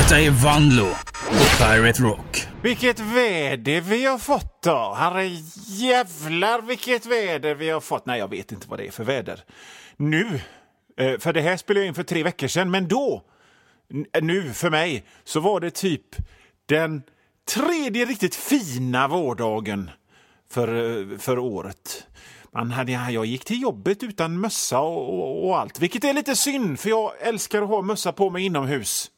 Detta är Vanlo på Pirate Rock. Vilket väder vi har fått då. Herre jävlar vilket väder vi har fått. Nej, jag vet inte vad det är för väder. Nu, för det här spelade jag in för 3 veckor sedan. Men då, nu för mig, så var det typ den 3:e riktigt fina vårdagen för året. Jag gick till jobbet utan mössa och allt. Vilket är lite synd, för jag älskar att ha mössa på mig inomhus.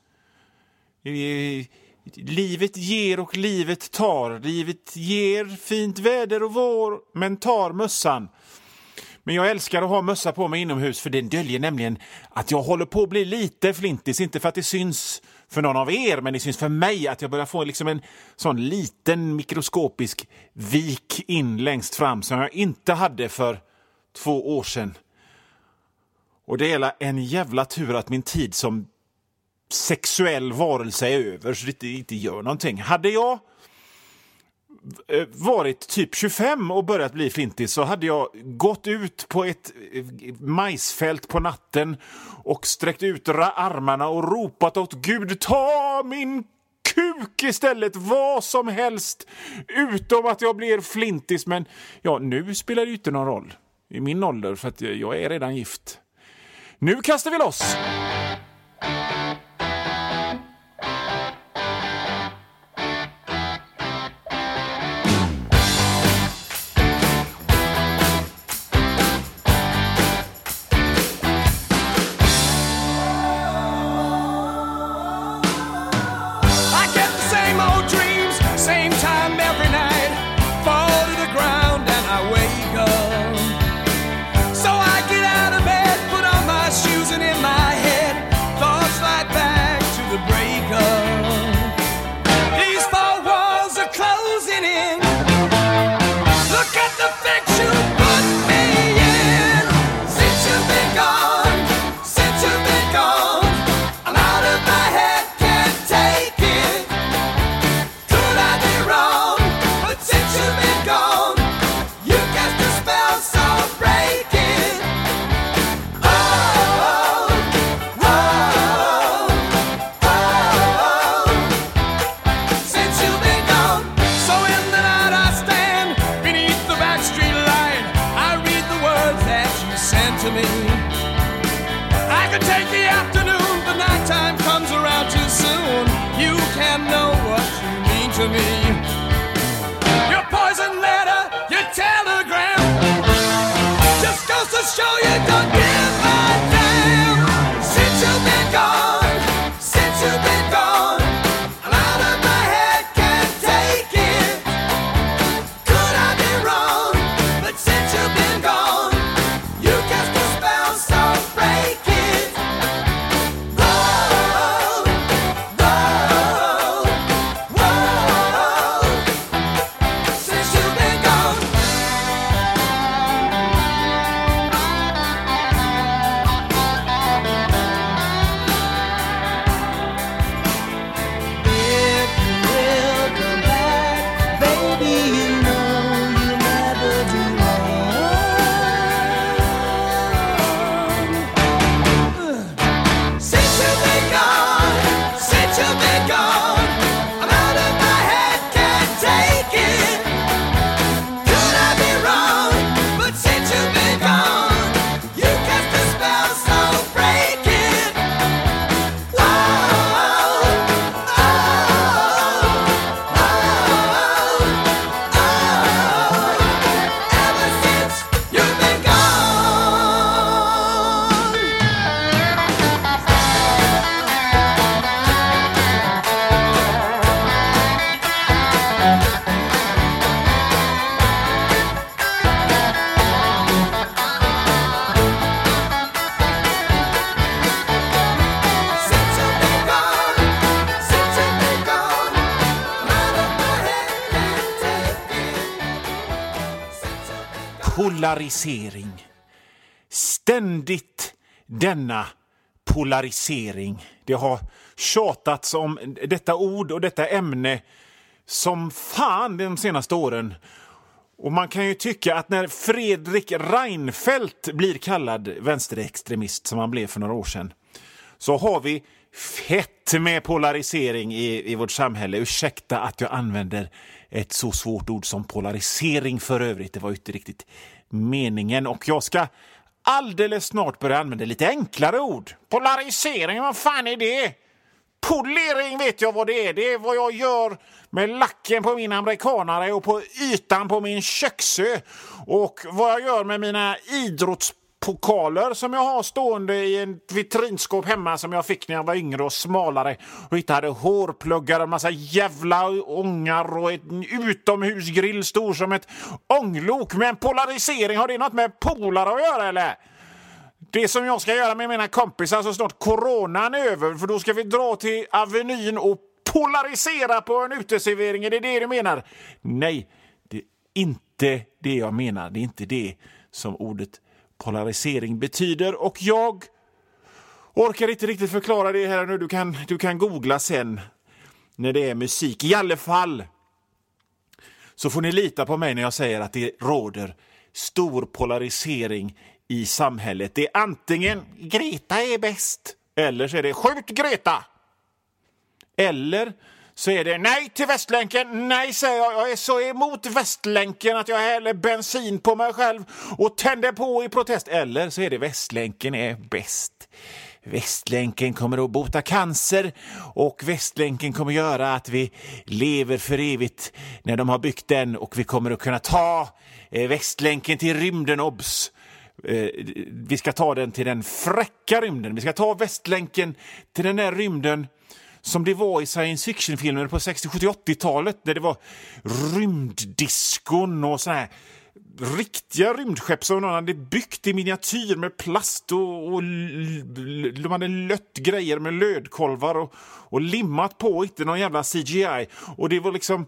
Livet ger och livet tar. Livet ger fint väder och vår, men tar mössan. Men jag älskar att ha mössa på mig inomhus, för den döljer nämligen att jag håller på att bli lite flintis. Inte för att det syns för någon av er, men det syns för mig att jag börjar få liksom en sån liten mikroskopisk vik in längst fram som jag inte hade för 2 år sedan. Och det är en jävla tur att min tid som sexuell varelse är över, så det inte gör någonting. Hade jag varit typ 25 och börjat bli flintis, så hade jag gått ut på ett majsfält på natten och sträckt ut armarna och ropat åt Gud: ta min kuk istället, vad som helst utom att jag blir flintis. Men ja, nu spelar det ju inte någon roll i min ålder, för att jag är redan gift. Nu kastar vi loss! Polarisering. Ständigt denna polarisering. Det har tjatats om detta ord och detta ämne som fan de senaste åren. Och man kan ju tycka att när Fredrik Reinfeldt blir kallad vänsterextremist, som han blev för några år sedan, så har vi fett med polarisering i vårt samhälle. Ursäkta att jag använder ett så svårt ord som polarisering för övrigt. Det var ju inte riktigt meningen. Och jag ska alldeles snart börja använda lite enklare ord. Polarisering, vad fan är det? Polering vet jag vad det är. Det är vad jag gör med lacken på min amerikanare och på ytan på min köksö. Och vad jag gör med mina idrottspokaler som jag har stående i en vitrinskåp hemma som jag fick när jag var yngre och smalare. Och hittade hårpluggar och en massa jävla ångar och en utomhusgrill stor som ett ånglok. Men polarisering, har det något med polare att göra eller? Det som jag ska göra med mina kompisar så snart coronan är över, för då ska vi dra till Avenyn och polarisera på en uteservering. Är det det du menar? Nej, det är inte det jag menar. Det är inte det som ordet polarisering betyder. Och jag orkar inte riktigt förklara det här nu. Du kan googla sen när det är musik. I alla fall så får ni lita på mig när jag säger att det råder stor polarisering i samhället. Det är antingen Greta är bäst, eller så är det skjut Greta. Eller så är det nej till Västlänken. Nej, säger jag är så emot Västlänken att jag häller bensin på mig själv och tänder på i protest. Eller så är det Västlänken är bäst. Västlänken kommer att bota cancer och Västlänken kommer göra att vi lever för evigt när de har byggt den, och vi kommer att kunna ta Västlänken till rymden, obs. Vi ska ta den till den fräcka rymden. Vi ska ta Västlänken till den där rymden som det var i science fiction-filmer på 60-, 70-, 80-talet, där det var rymddiskon och såna här riktiga rymdskepp som någon hade byggt i miniatyr med plast och de hade lött grejer med lödkolvar och limmat på, inte någon jävla CGI. Och det var liksom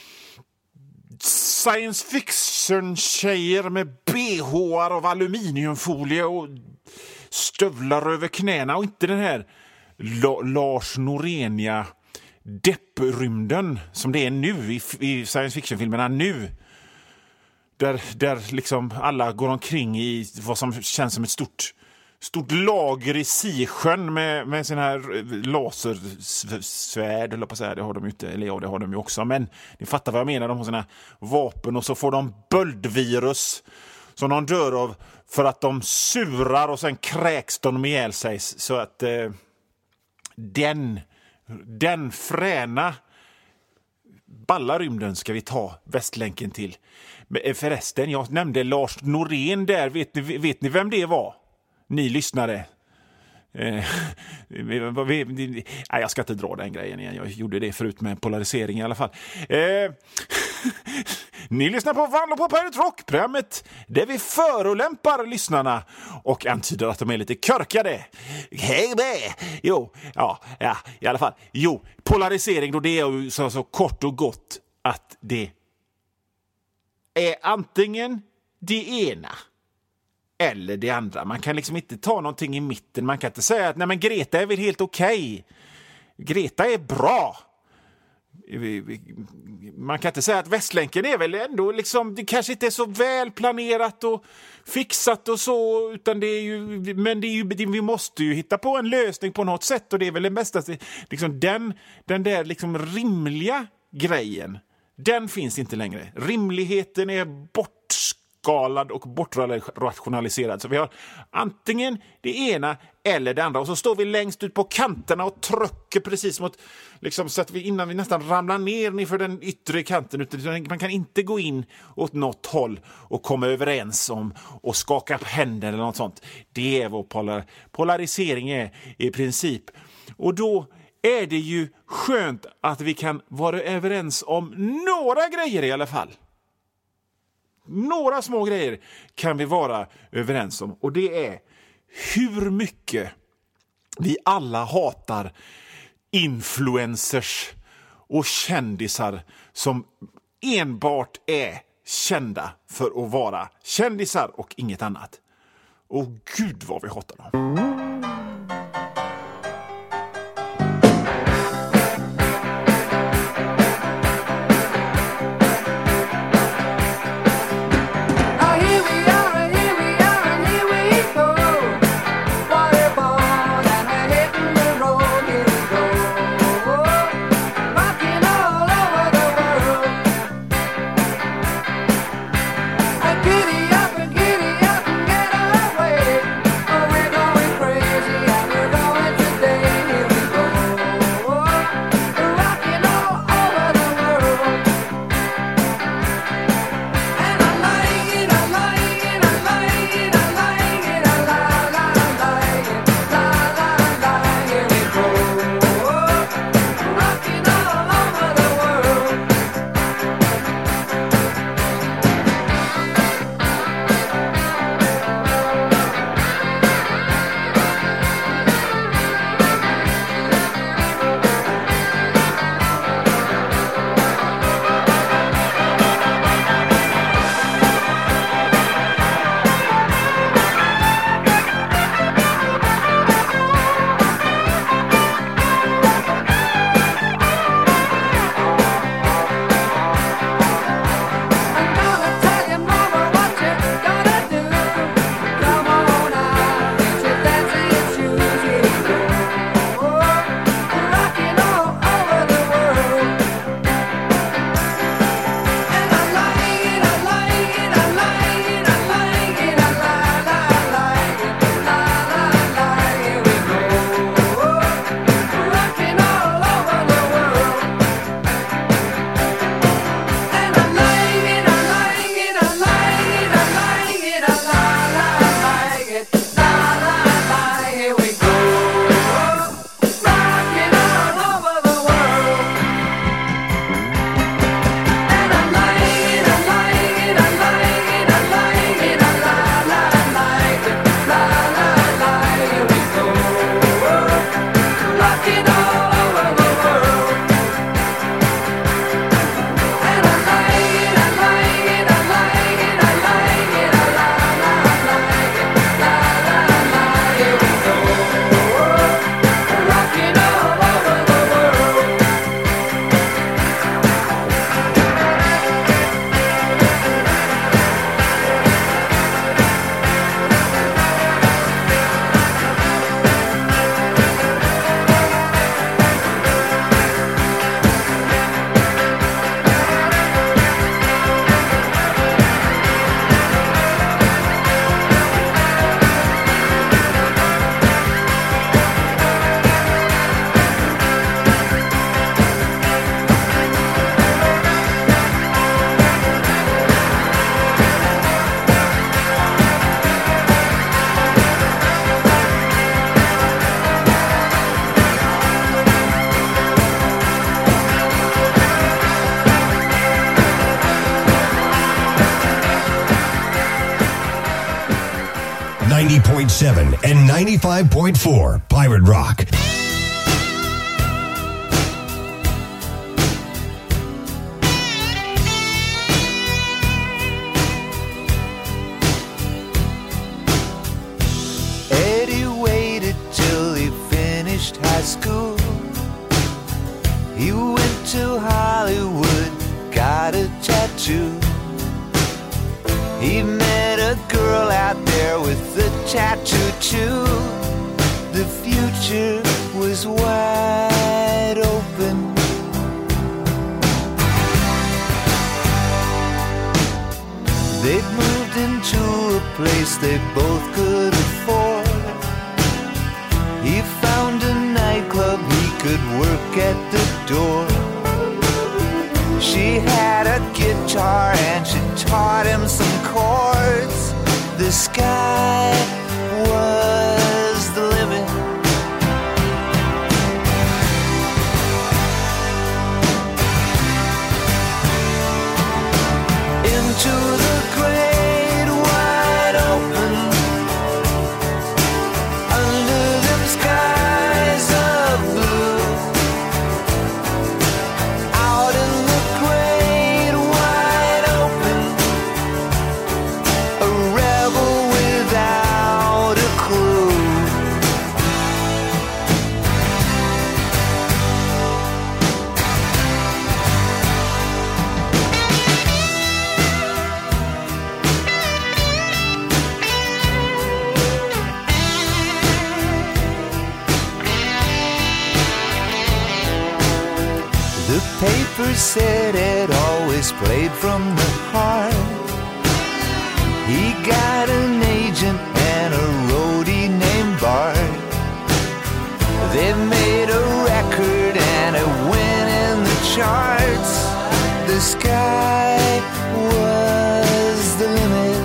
science fiction-tjejer med BH:ar av aluminiumfolie och stövlar över knäna, och inte den här Lars Norenia depprymden som det är nu i science fiction-filmerna nu. Där liksom alla går omkring i vad som känns som ett stort lager i Sisjön med sina här lasersvärd, eller på så här, det har de ju inte, eller ja, det har de ju också, men ni fattar vad jag menar, de har sina vapen och så får de böldvirus som de dör av för att de surar och sen kräks de ihjäl sig, så att den fräna balla rymden ska vi ta Västlänken till. Förresten, jag nämnde Lars Norén där. Vet ni vem det var? Ni lyssnare. Jag ska inte dra den grejen igen. Jag gjorde det förut med polarisering i alla fall. Ni lyssnar på Vanlo på Pirate Rock-programmet där vi förolämpar lyssnarna och antyder att de är lite körkade. Hej med! Jo, ja, i alla fall. Jo, polarisering då, det är ju så kort och gott att det är antingen det ena eller det andra. Man kan liksom inte ta någonting i mitten. Man kan inte säga att nej, men Greta är väl helt okej. Greta är bra. Man kan inte säga att Västlänken är väl ändå liksom, det kanske inte är så väl planerat och fixat och så, utan det är ju, men det är ju, vi måste ju hitta på en lösning på något sätt, och det är väl det bästa liksom, den där liksom rimliga grejen, den finns inte längre. Rimligheten är bortskalad och bortrationaliserad. Så vi har antingen det ena eller det andra. Och så står vi längst ut på kanterna och trycker precis mot, liksom, så att innan vi nästan ramlar ner för den yttre kanten. Man kan inte gå in åt något håll och komma överens om och skaka upp händer eller något sånt. Det är vad polarisering är i princip. Och då är det ju skönt att vi kan vara överens om några grejer i alla fall. Några små grejer kan vi vara överens om. Och det är hur mycket vi alla hatar influencers och kändisar som enbart är kända för att vara kändisar och inget annat. Och gud vad vi hatar dem. 90.7 and 95.4 Pirate Rock. Eddie waited till he finished high school. He went to Hollywood, got a tattoo. He met a girl out there with a tattoo too. The future was wide open. They'd moved into a place they both could afford. He found a nightclub he could work at the door. She had a guitar and she taught him some chords. The sky was the limit. Into the great wide open, under them skies of blue. Out in the great wide open, a rebel without a clue. The paper said it always played from the heart. He got an agent and a roadie named Bart. They made a record and it went in the charts. The sky was the limit.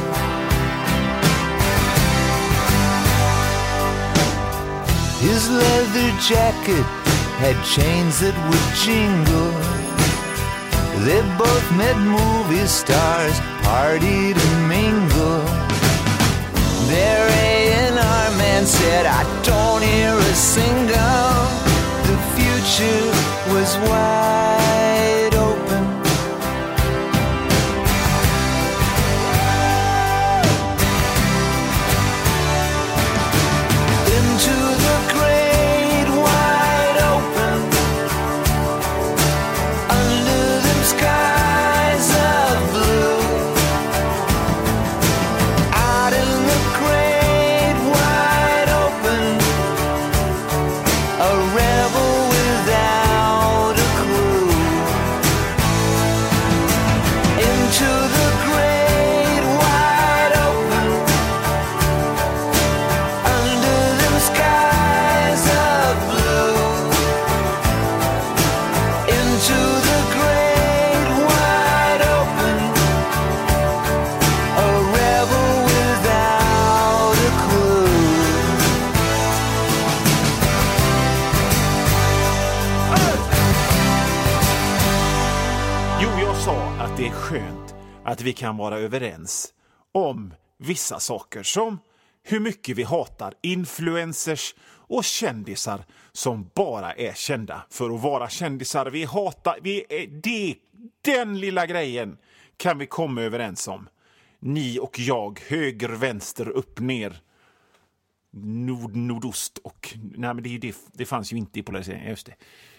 His leather jacket had chains that would jingle. They both met movie stars, partied and mingled. Their A&R man said, I don't hear a single. The future was wide open. Into the great wide open, under them skies of blue. Out in the great wide open, a rebel without a clue. Into the great wide open, under them skies of blue. Into the great wide open, a rebel without a clue. Jo, jag sa att det är skönt att vi kan vara överens om vissa saker, som hur mycket vi hatar influencers och kändisar som bara är kända för att vara kändisar. Den lilla grejen kan vi komma överens om. Ni och jag, höger, vänster, upp, ner, nordost och... Nej, men det fanns ju inte i polariseringen, just det.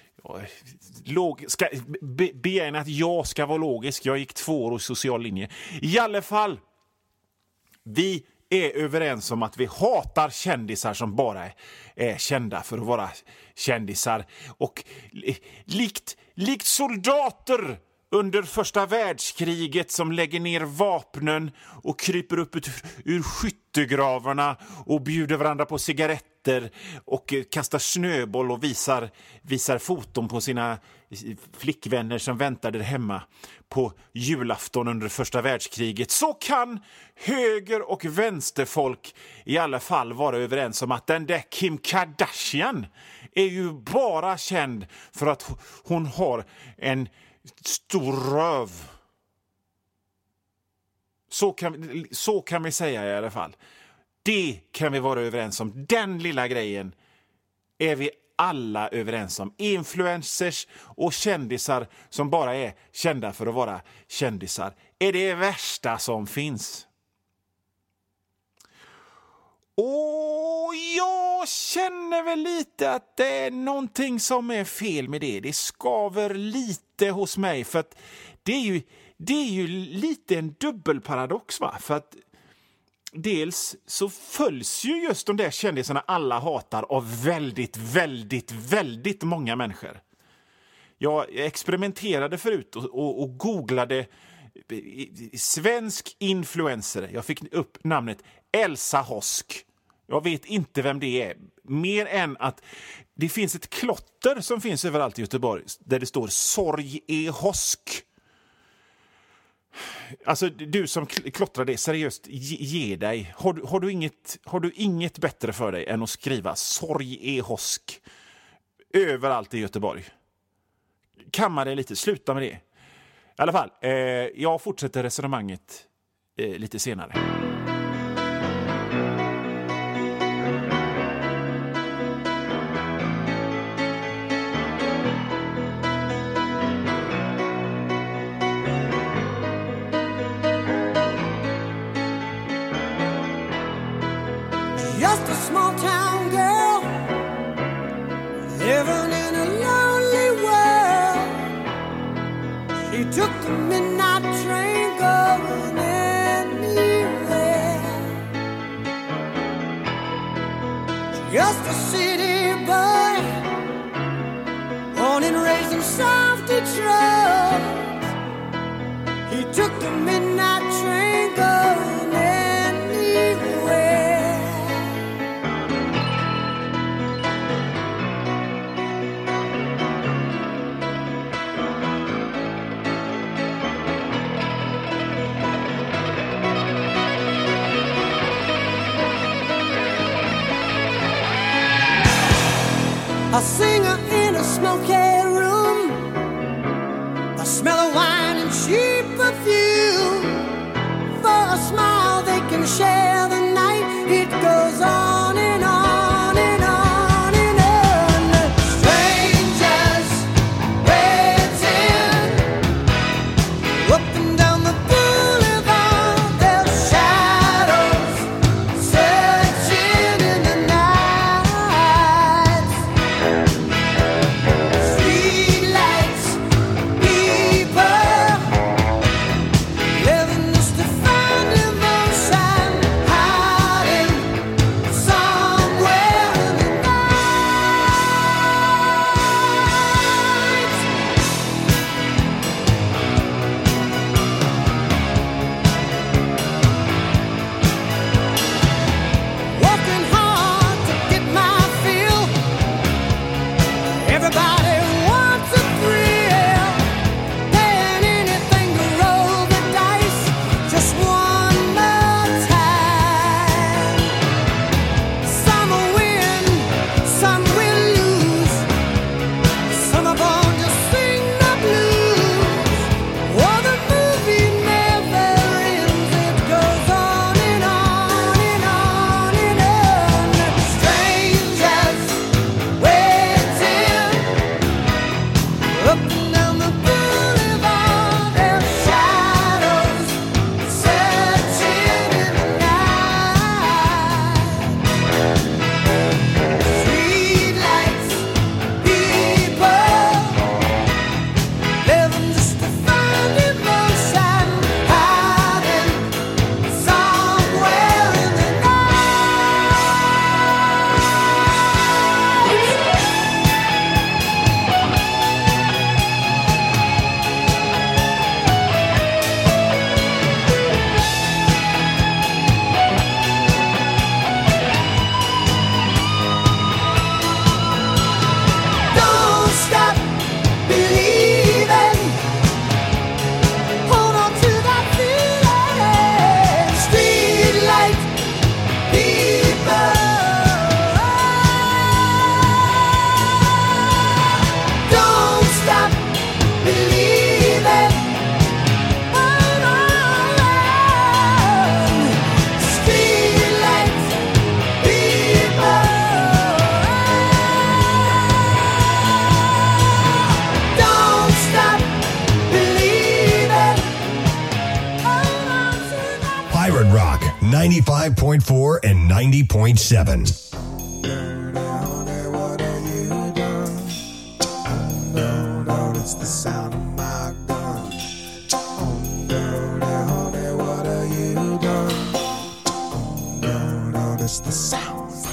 Begär att jag ska vara logisk. Jag gick 2 år i social linje. I alla fall, vi är överens om att vi hatar kändisar som bara är kända för att vara kändisar. Och likt soldater under första världskriget som lägger ner vapnen och kryper upp ur skyttegravarna och bjuder varandra på cigaretter och kastar snöboll och visar foton på sina flickvänner som väntar där hemma på julafton under första världskriget, så kan höger- och vänsterfolk i alla fall vara överens om att den där Kim Kardashian är ju bara känd för att hon har en stor röv. Så kan vi säga i alla fall. Det kan vi vara överens om. Den lilla grejen är vi alla överens om. Influencers och kändisar som bara är kända för att vara kändisar är det värsta som finns. Och jag känner väl lite att det är någonting som är fel med det. Det skaver lite hos mig, för att det är ju lite en dubbelparadox, va? För att dels så följs ju just de där kändisarna alla hatar av väldigt, väldigt, väldigt många människor. Jag experimenterade förut och googlade svensk influencer. Jag fick upp namnet Elsa Hosk. Jag vet inte vem det är. Mer än att det finns ett klotter som finns överallt i Göteborg där det står "Sorg är Hosk". Alltså, du som klottrar det, seriöst, ge dig. Har du inget bättre för dig än att skriva "Sorg är Hosk" överallt i Göteborg? Kamma det lite, sluta med det. I alla fall, jag fortsätter resonemanget lite senare. Just a small town girl living in a lonely world. She took the midnight train going anywhere. Just a city boy, born and raised in South Detroit. He took the midnight train going anywhere. A singer in a smoky room, the smell of wine and cheap perfume. For a smile they can share the night. It goes on and on and on and on. Strangers waiting up and down the boulevard. Their shadows searching in the night. 95.4 and 90.7. It's the sound of my gun. Oh no, honey, what have you done? Oh no, it's the sound.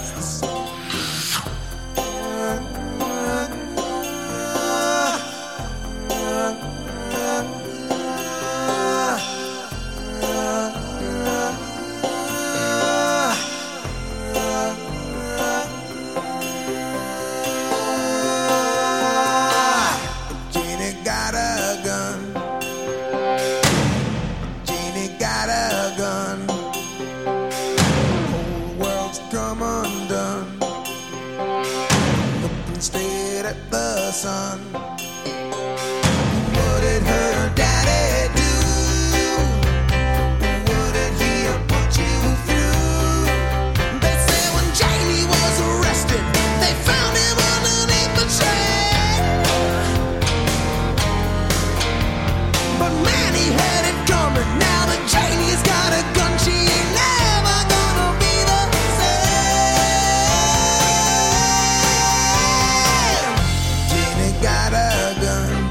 Son, what did her daddy do? What did he put you through? They say when Jamie was arrested, they found him underneath the train. But man, he had it coming. Now that Jamie's got a gun, she ain't never gonna be the got a gun.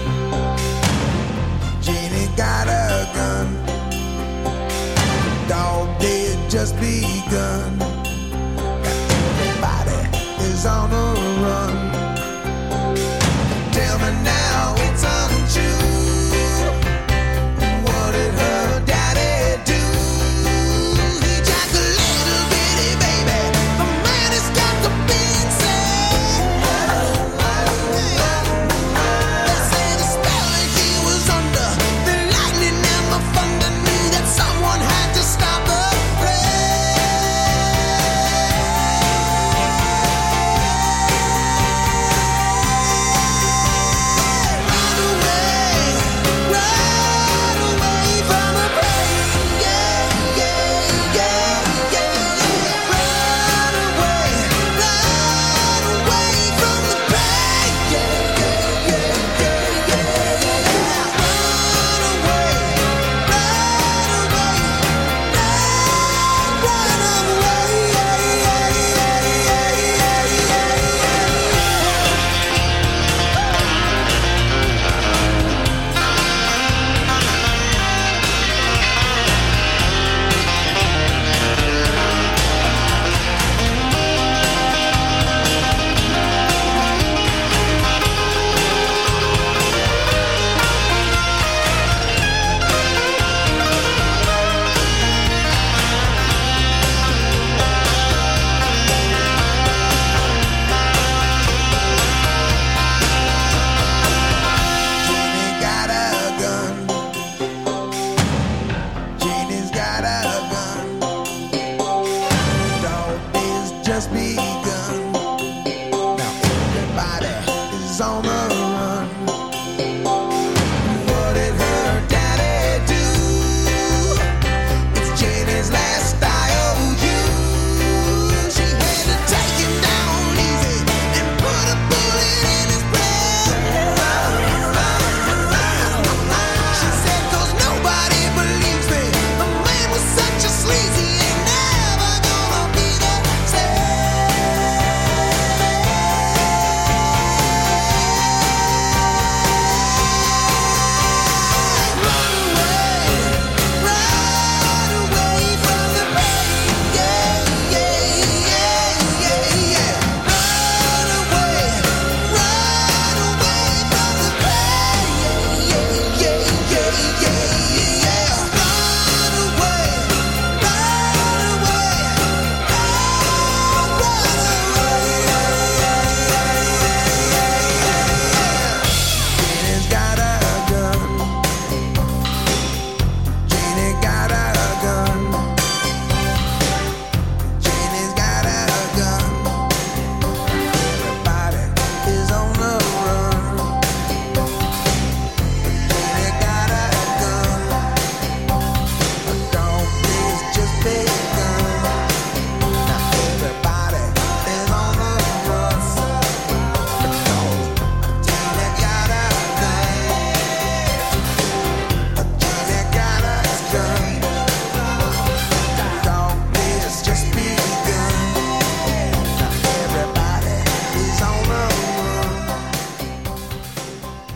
Jeannie got a gun. Dog day had just begun. Everybody is on the run. Tell me now it's untrue. What did her daddy do? He jacked a little bitty baby. The man has got to be insane. They say the spell that he was under, the lightning and the thunder knew that someone had to stop the rain. Run away from the pain. Yeah, yeah, yeah, yeah. Run away from the pain. Yeah, yeah, yeah, yeah, yeah. Run away, Jeannie got a gun. Jeannie's got a gun. Dog days just begun. Now everybody is on the run. What did her daddy do? It's Jeannie's last IOU. She had to take him down easy and put a bullet in his brain. She said, 'cause nobody believes me. The man was such a sleazy, ain't never gonna be the same.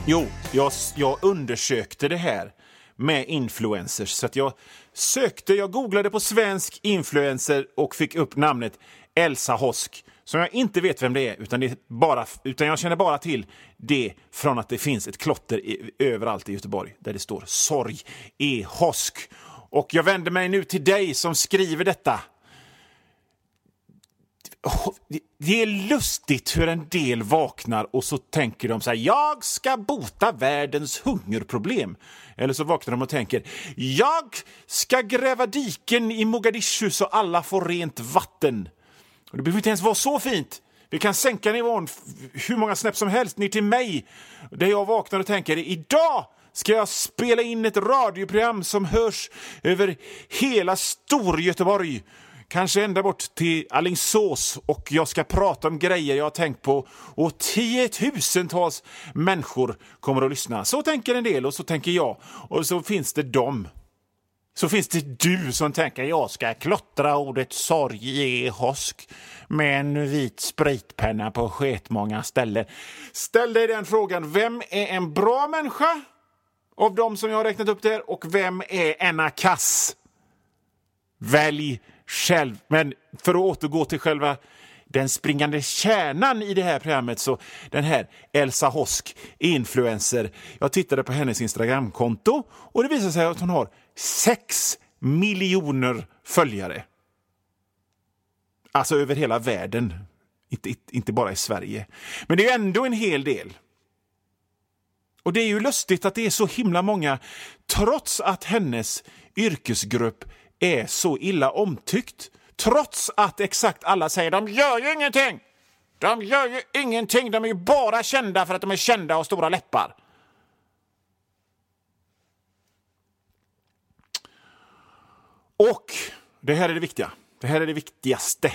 Jo, jag undersökte det här med influencers. Så att jag googlade på svensk influencer och fick upp namnet Elsa Hosk. Som jag inte vet vem det är, utan jag känner bara till det från att det finns ett klotter överallt i Göteborg där det står Sorg E. Hosk. Och jag vänder mig nu till dig som skriver detta. Det är lustigt hur en del vaknar och så tänker de så här: jag ska bota världens hungerproblem. Eller så vaknar de och tänker: jag ska gräva diken i Mogadishu så alla får rent vatten. Och det behöver inte ens vara så fint. Vi kan sänka nivån hur många snäpp som helst ner till mig. Där jag vaknar och tänker: idag ska jag spela in ett radioprogram som hörs över hela Storgöteborg. Kanske ända bort till Alingsås, och jag ska prata om grejer jag har tänkt på och 10 000-tals människor kommer att lyssna. Så tänker en del och så tänker jag. Och så finns det dem. Så finns det du som tänker: jag ska klottra ordet sorg i Hosk med en vit spritpenna på sketmånga ställen. Ställ dig den frågan: vem är en bra människa av dem som jag har räknat upp där, och vem är en kass? Välj själv. Men för att återgå till själva den springande kärnan i det här programmet, så den här Elsa Hosk, influencer, jag tittade på hennes Instagramkonto och det visar sig att hon har 6 miljoner följare. Alltså över hela världen, inte bara i Sverige. Men det är ändå en hel del. Och det är ju lustigt att det är så himla många, trots att hennes yrkesgrupp är så illa omtyckt. Trots att exakt alla säger: de gör ju ingenting. De gör ju ingenting. De är ju bara kända för att de är kända och stora läppar. Och det här är det viktiga. Det här är det viktigaste.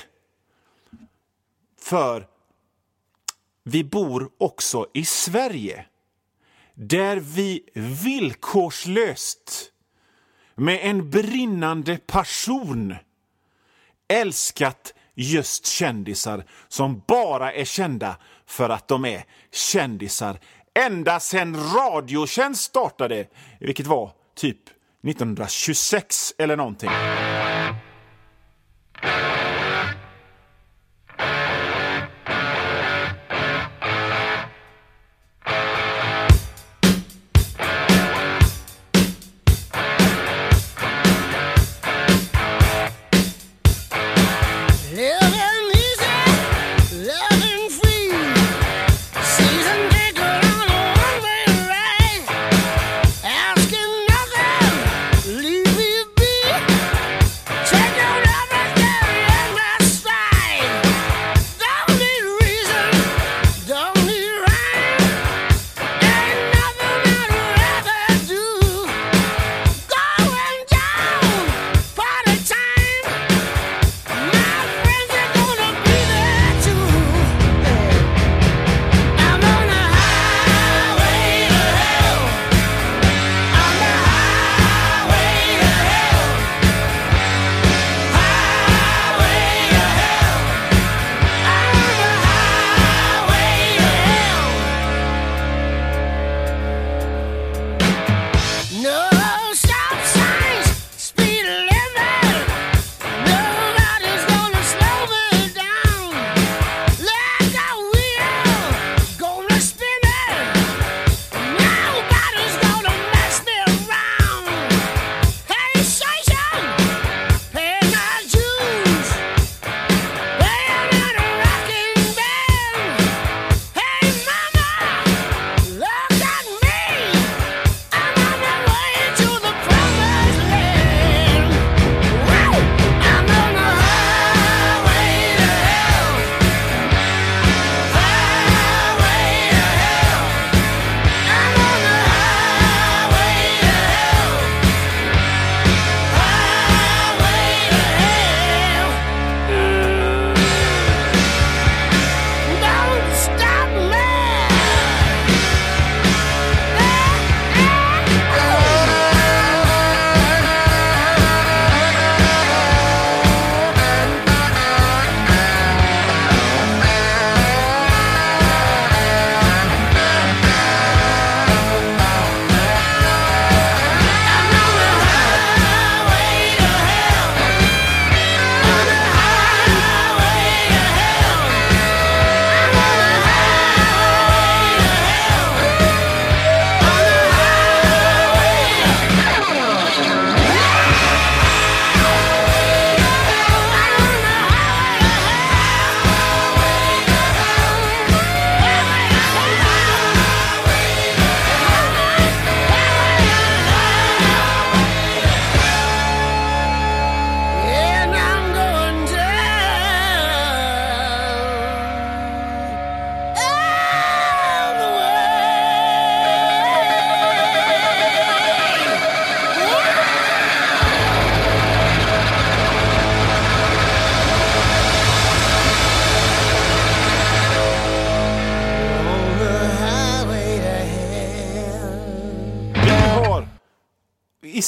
För vi bor också i Sverige, där vi villkorslöst med en brinnande passion älskat just kändisar som bara är kända för att de är kändisar. Ända sedan Radiotjänst startade, vilket var typ 1926 eller någonting.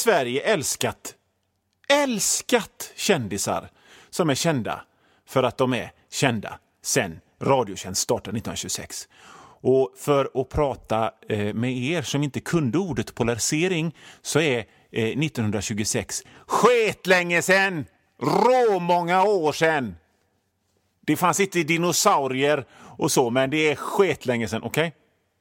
Sverige älskat kändisar som är kända för att de är kända sen Radiotjänst startade 1926. Och för att prata med er som inte kunde ordet polarisering så är 1926 skitlänge sen, råmånga år sen. Det fanns inte dinosaurier och så, men det är skitlänge sen, okej?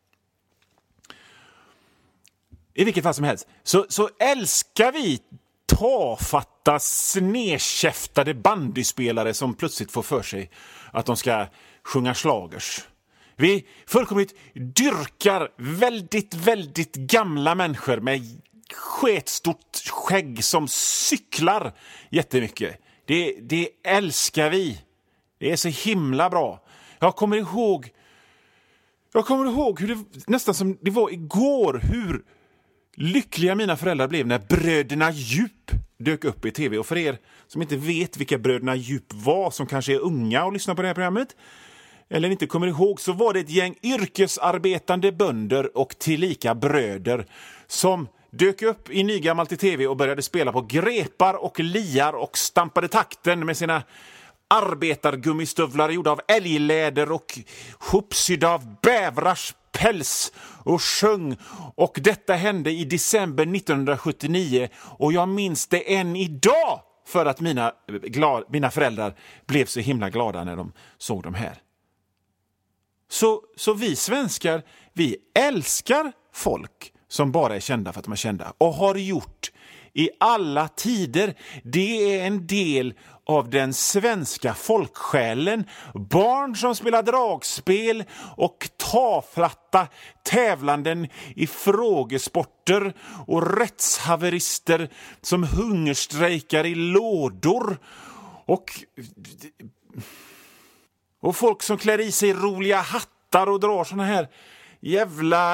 I vilket fall som helst så älskar vi tafatta, snedkäftade bandyspelare som plötsligt får för sig att de ska sjunga slagers. Vi fullkomligt dyrkar väldigt, väldigt gamla människor med sketstort skägg som cyklar jättemycket. Det älskar vi. Det är så himla bra. Jag kommer ihåg hur det nästan som det var igår, hur lyckliga mina föräldrar blev när Bröderna Djup dök upp i tv. Och för er som inte vet vilka Bröderna Djup var, som kanske är unga och lyssnar på det här programmet eller inte kommer ihåg, så var det ett gäng yrkesarbetande bönder och tillika bröder som dök upp i nygammalt i tv och började spela på grepar och liar och stampade takten med sina arbetargummistövlar gjorda av älgläder och hopsydda av bävrars päls och sjöng. Och detta hände i december 1979 och jag minns det än idag för att mina föräldrar blev så himla glada när de såg de här. Så vi svenskar, vi älskar folk som bara är kända för att de är kända och har gjort i alla tider. Det är en del av den svenska folksjälen. Barn som spelar dragspel och tafatta tävlanden i frågesporter och rättshaverister som hungerstrejkar i lådor och folk som klär i sig roliga hattar och drar såna här jävla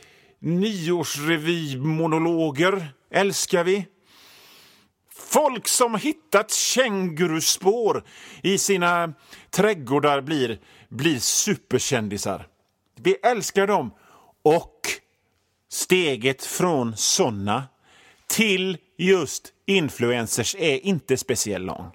nyårsrevymonologer älskar vi. Folk som hittat känguruspår i sina trädgårdar blir superkändisar. Vi älskar dem. Och steget från såna till just influencers är inte speciellt lång.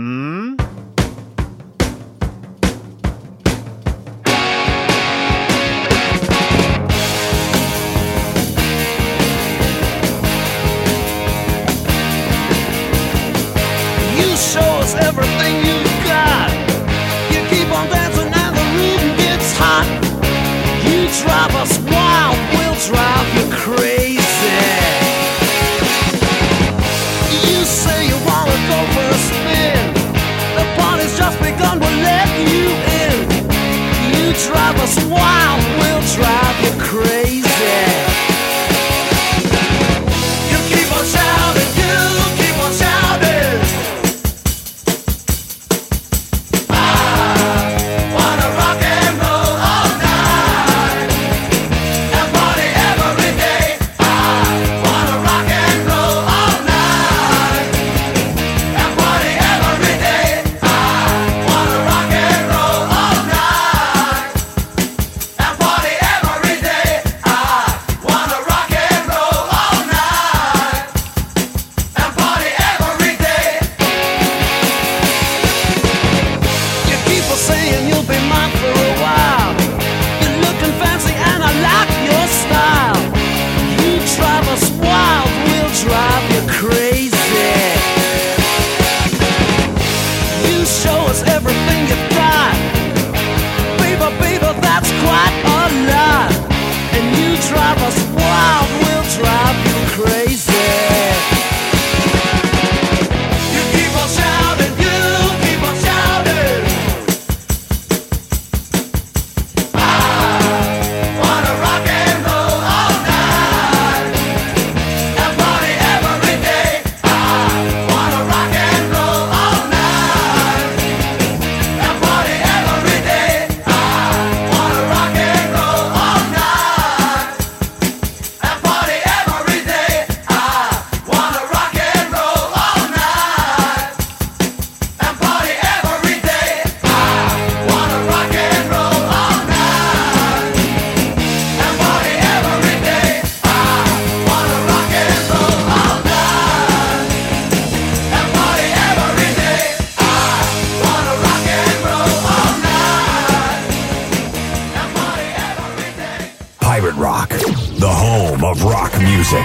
Everything you've got, you keep on dancing and the rhythm gets hot. You drive us wild, we'll drive you crazy. You say you wanna go for a spin, the party's just begun, we'll let you in. You drive us wild, we'll drive you crazy. You keep on shouting, you keep on shouting. of rock music.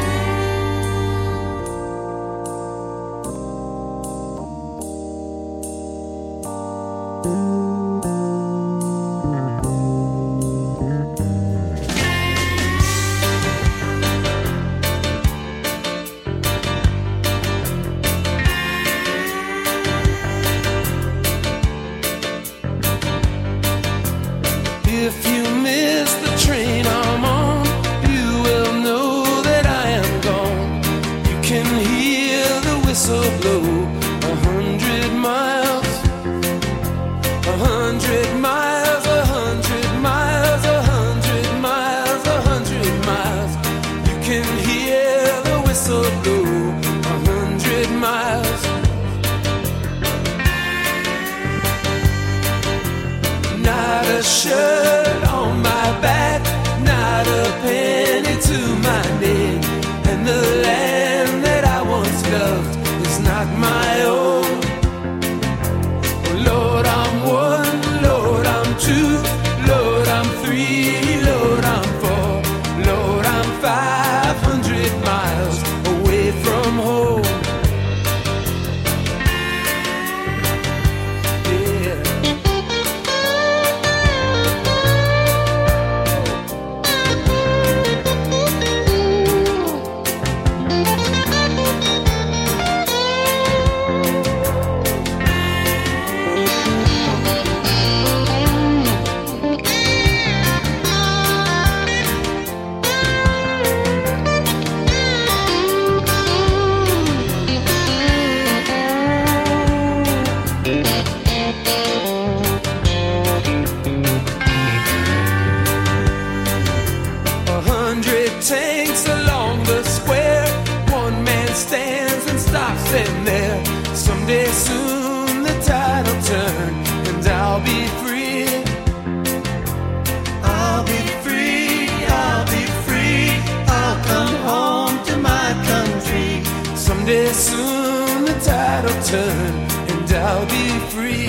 If you miss the train I'm on, you will know that I am gone. You can hear the whistle blow 100 miles, 100 miles, 100 miles, 100 miles, 100 miles. You can hear the whistle blow 100 miles. Not a shirt on my back, not a penny to my name, and the land that I once loved is not my own. Oh, Lord, I'm one, Lord, I'm two, Lord, I'm three, Lord, I'm four, Lord, I'm 500 miles away from home. Tanks along the square, one man stands and stops them there. Someday soon the tide will turn and I'll be free. I'll be free, I'll be free, I'll come home to my country. Someday soon the tide will turn and I'll be free.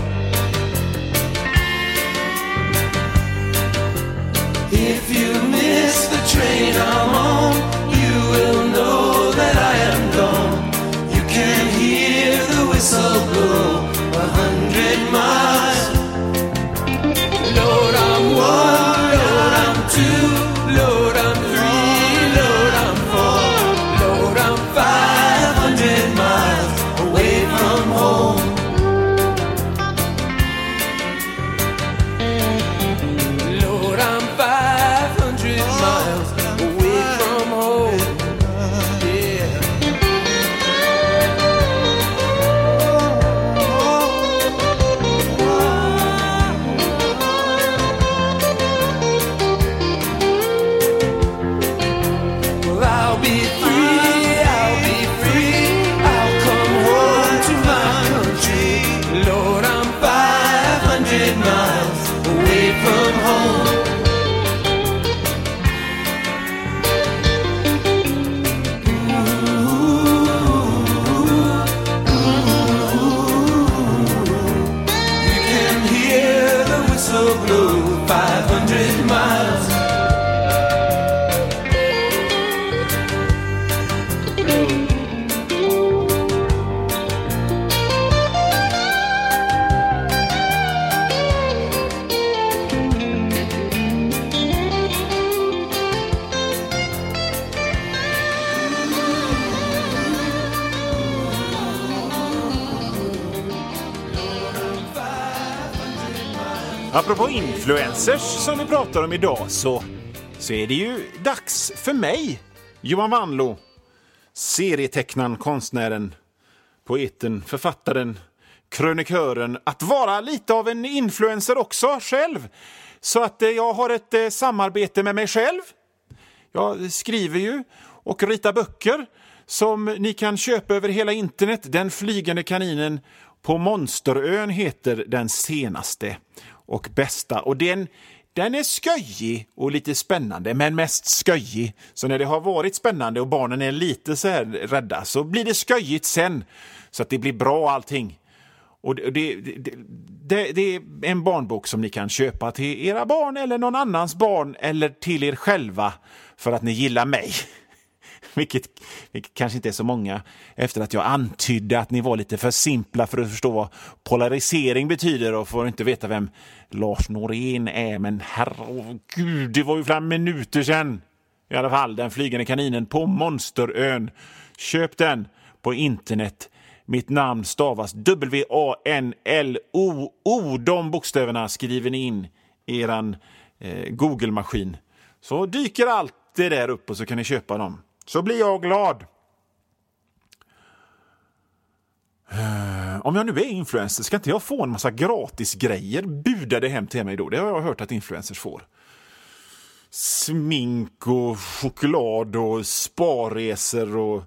If you miss the train I'm on, you will know that I am gone. You can hear the whistle blow 100 miles. Lord, I'm one, Lord, I'm two, Lord, I'm three, Lord, I'm four, Lord, I'm 500 miles away from home. Lord, I'm 500 miles away from home. Yeah. Well, I'll be free, I'll be free, I'll come home to my country. Lord, I'm 500 miles away from home. You can hear the whistle blow 500 miles. Apropå influencers som vi pratar om idag så är det ju dags för mig, Johan Wanlo, serietecknaren, konstnären, poeten, författaren, krönikören, att vara lite av en influencer också själv. Så att jag har ett samarbete med mig själv. Jag skriver ju och ritar böcker som ni kan köpa över hela internet. Den flygande kaninen på Monsterön heter den senaste och bästa. Och den är sköjig och lite spännande, men mest sköjig. Så när det har varit spännande och barnen är lite så här rädda så blir det sköjigt sen. Så att det blir bra allting. Och det är en barnbok som ni kan köpa till era barn eller någon annans barn eller till er själva för att ni gillar mig. Vilket kanske inte är så många efter att jag antydde att ni var lite för simpla för att förstå vad polarisering betyder och får inte veta vem Lars Norén är. Men herregud, det var ju flera minuter sedan. I alla fall, Den flygande kaninen på Monsterön. Köp den på internet. Mitt namn stavas WANLOO. De bokstäverna skriver ni in i eran Google-maskin. Så dyker allt det där upp och så kan ni köpa dem. Så blir jag glad. Om jag nu är influencer, ska inte jag få en massa gratis grejer budade hem till mig då? Det har jag hört att influencers får. Smink och choklad och sparresor och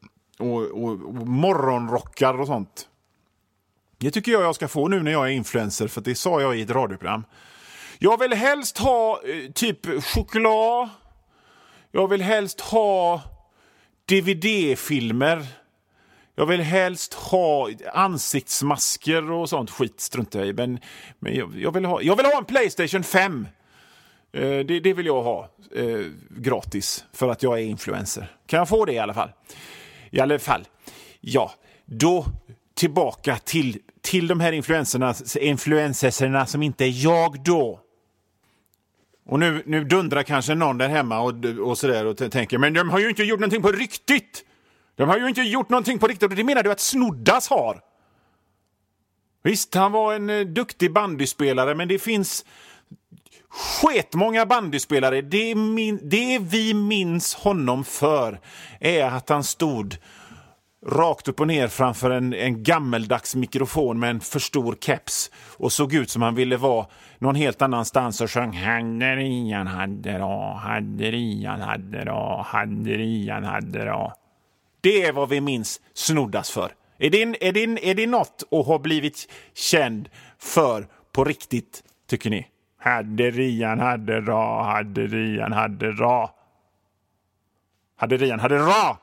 morgonrockar och sånt. Det tycker jag ska få nu när jag är influencer, för det sa jag i ett radioprogram. Jag vill helst ha typ choklad. Jag vill helst ha DVD-filmer. Jag vill helst ha ansiktsmasker och sånt skit, struntar jag i. Men jag vill ha en PlayStation 5. Det vill jag ha gratis för att jag är influencer. Kan jag få det i alla fall? I alla fall. Ja, då tillbaka till de här influencerna som inte är jag då. Och nu dundrar kanske någon där hemma och sådär och tänker, men de har ju inte gjort någonting på riktigt. De har ju inte gjort någonting på riktigt. Och det menar du att Snoddas har? Visst, han var en duktig bandyspelare, men det finns sketmånga bandyspelare. Det vi minns honom för är att han stod rakt upp och ner framför en gammeldags mikrofon med en för stor keps och såg ut som han ville vara någon helt annanstans och sjöng Hadderian hade då, Hadderian hade då, Hadderian hade då. Det är vad vi minns Snoddas för. Är det något att ha blivit känd för på riktigt, tycker ni? Hadderian hade då, Hadderian hade då. Hadderian hade då.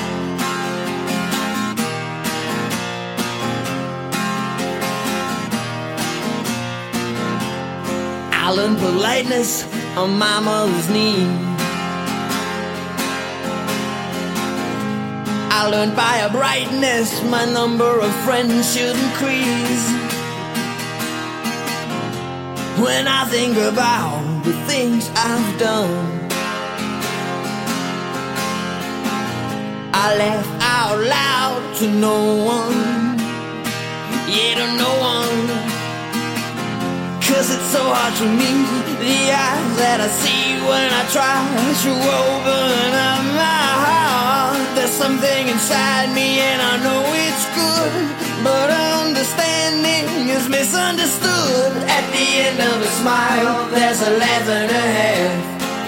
I learned politeness on my mother's knee. I learned by a brightness my number of friends should increase. When I think about the things I've done, I laugh out loud to no one, yeah, to no one. 'Cause it's so hard to meet the eyes that I see when I try to open up my heart. There's something inside me and I know it's good, but understanding is misunderstood. At the end of a smile, there's a laugh and a half.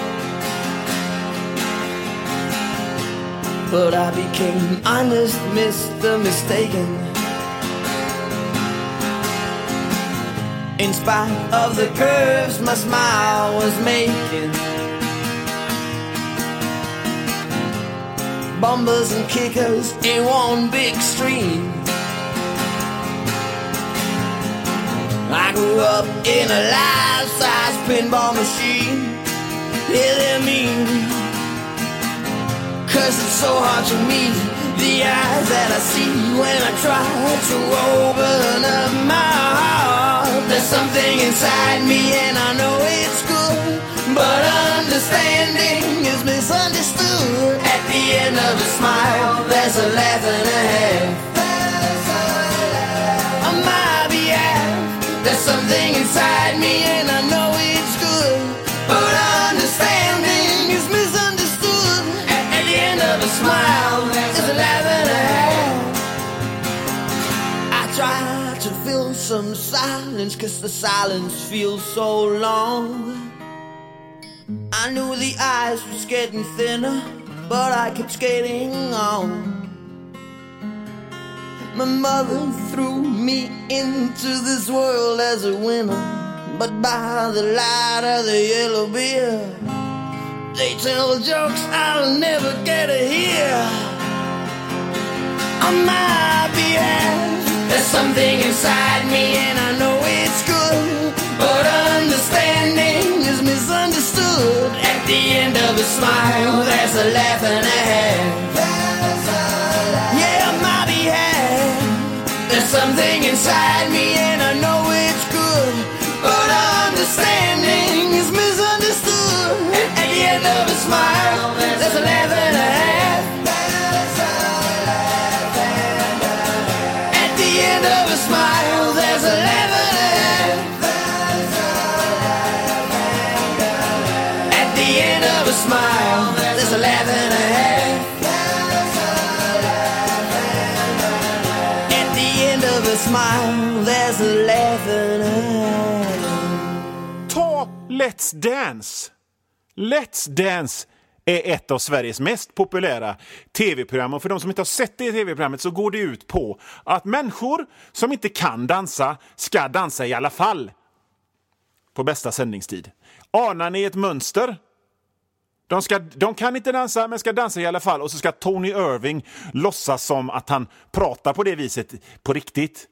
But I became honest, Mr. Mistaken. In spite of the curves my smile was making, bumpers and kickers in one big stream. I grew up in a life-size pinball machine. Yeah, they're mean, 'cause it's so hard to meet the eyes that I see when I try to open up my heart. There's something inside me and I know it's good, but understanding is misunderstood. At the end of a smile, there's a laugh and a half. On my behalf, there's something inside me and I know it's good, but understanding is misunderstood. At the end of a smile, there's a laugh and a half. I try to fill some silence, 'cause the silence feels so long. I knew the eyes was getting thinner, but I kept skating on. My mother threw me into this world as a winner, but by the light of the yellow beer, they tell jokes I'll never get to hear. On my behalf, There's something inside me and I know it's good, but understanding is misunderstood. At the end of a smile, there's a laugh and a half. Yeah, I might be half. There's something inside me and I know it's good, but understanding is misunderstood. At the end of a smile, there's a laugh and a half. At the end of a smile, there's a laugh and a half. At the end of a smile, there's a laugh and a half. At the end of a smile, there's a laugh and a half. Ta Let's Dance. Let's Dance är ett av Sveriges mest populära tv-program. Och för de som inte har sett det tv-programmet så går det ut på att människor som inte kan dansa ska dansa i alla fall. På bästa sändningstid. Anar ni ett mönster? De kan inte dansa men ska dansa i alla fall. Och så ska Tony Irving låtsas som att han pratar på det viset på riktigt.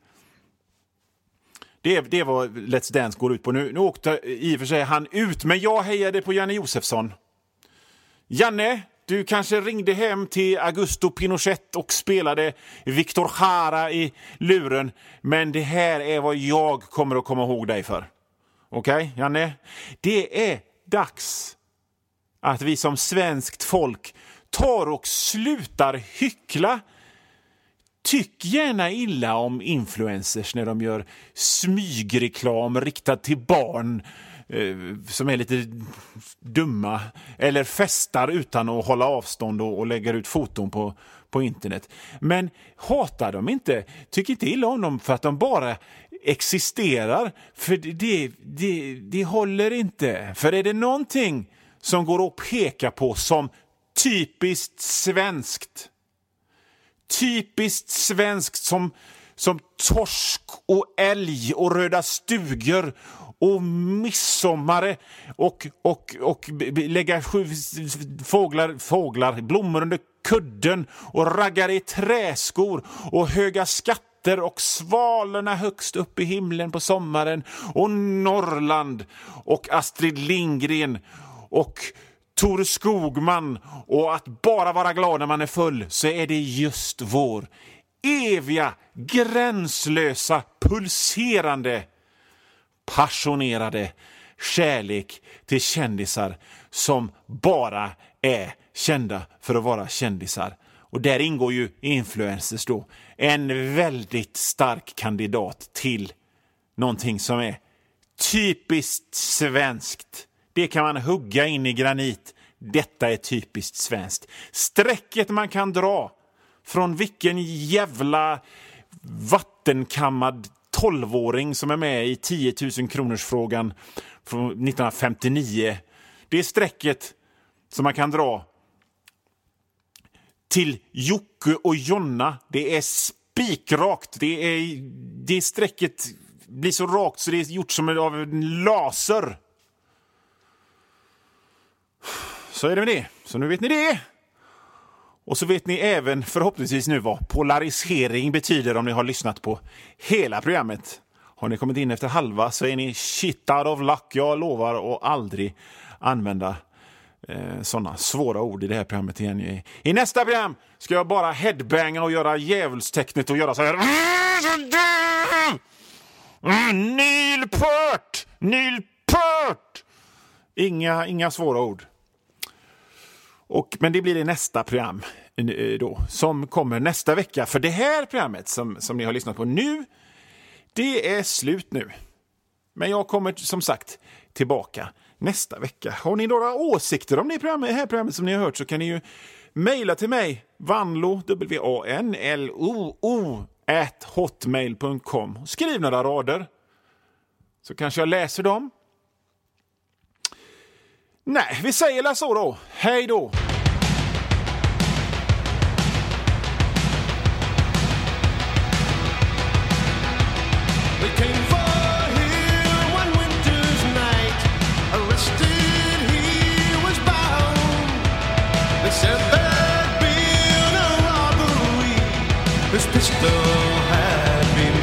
Det är vad Let's Dance går ut på. Nu åkte i och för sig han ut, men jag hejade på Janne Josefsson. Janne, du kanske ringde hem till Augusto Pinochet och spelade Victor Jara i luren. Men det här är vad jag kommer att komma ihåg dig för. Okej, Janne? Det är dags att vi som svenskt folk tar och slutar hyckla. Tyck gärna illa om influencers när de gör smygreklam riktad till barn som är lite dumma eller festar utan att hålla avstånd och lägger ut foton på internet. Men hatar de inte, tycker inte illa om dem för att de bara existerar, för det håller inte. För är det någonting som går att peka på som typiskt svenskt som torsk och älg och röda stugor och midsommare och lägga fåglar blommor under kudden och raggar i träskor och höga skatter och svalorna högst upp i himlen på sommaren och Norrland och Astrid Lindgren och Tore Skogman och att bara vara glad när man är full, så är det just vår eviga, gränslösa, pulserande, passionerade kärlek till kändisar som bara är kända för att vara kändisar. Och där ingår ju influencers då. En väldigt stark kandidat till någonting som är typiskt svenskt. Det kan man hugga in i granit. Detta är typiskt svenskt. Strecket man kan dra från vilken jävla vattenkammad 12-åring som är med i 10 000 kronors frågan från 1959. Det är strecket som man kan dra till Jocke och Jonna. Det är spikrakt. Det strecket blir så rakt så det är gjort som av en laser. Så är det med det. Så nu vet ni det. Och så vet ni även förhoppningsvis nu vad polarisering betyder om ni har lyssnat på hela programmet. Har ni kommit in efter halva så är ni shit out of luck. Jag lovar att aldrig använda sådana svåra ord i det här programmet igen. I nästa program ska jag bara headbanga och göra djävulstecknet och göra så här. Neil Peart! Inga svåra ord. Men det blir det nästa program då, som kommer nästa vecka. För det här programmet som ni har lyssnat på nu, det är slut nu. Men jag kommer som sagt tillbaka nästa vecka. Har ni några åsikter om det här programmet som ni har hört så kan ni ju mejla till mig vanlo@hotmail.com. Skriv några rader så kanske jag läser dem. Nej, vi säger så då. Hej då! We came for him one winter's night. Arrested, he was bound. They said there'd been a robbery. His pistol had been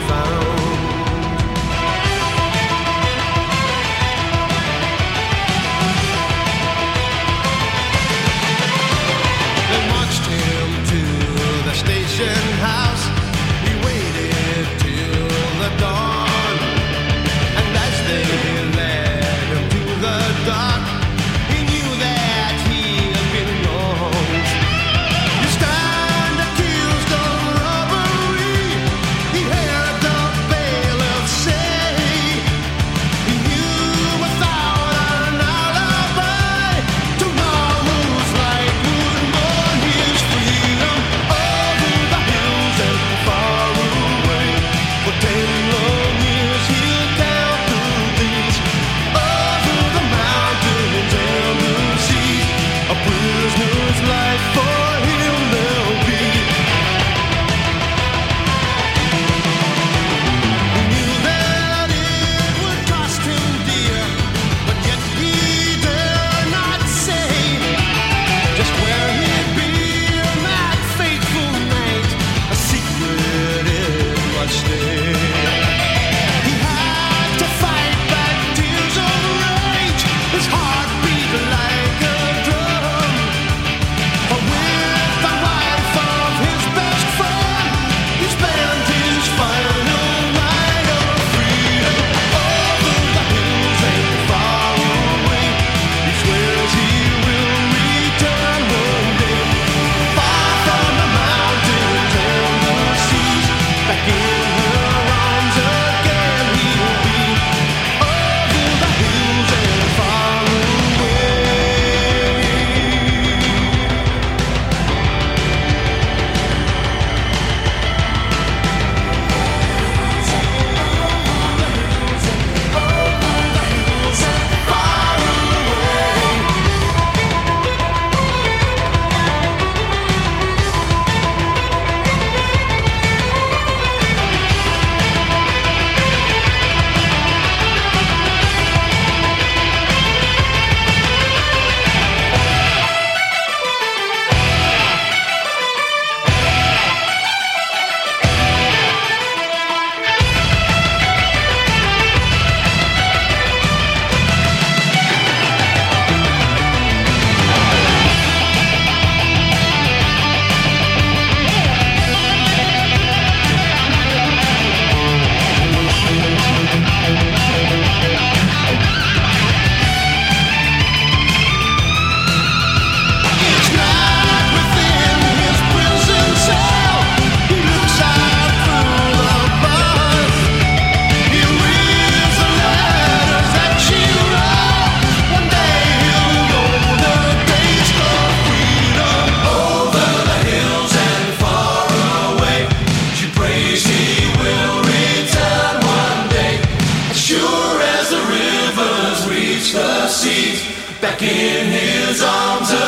the seat back in his arms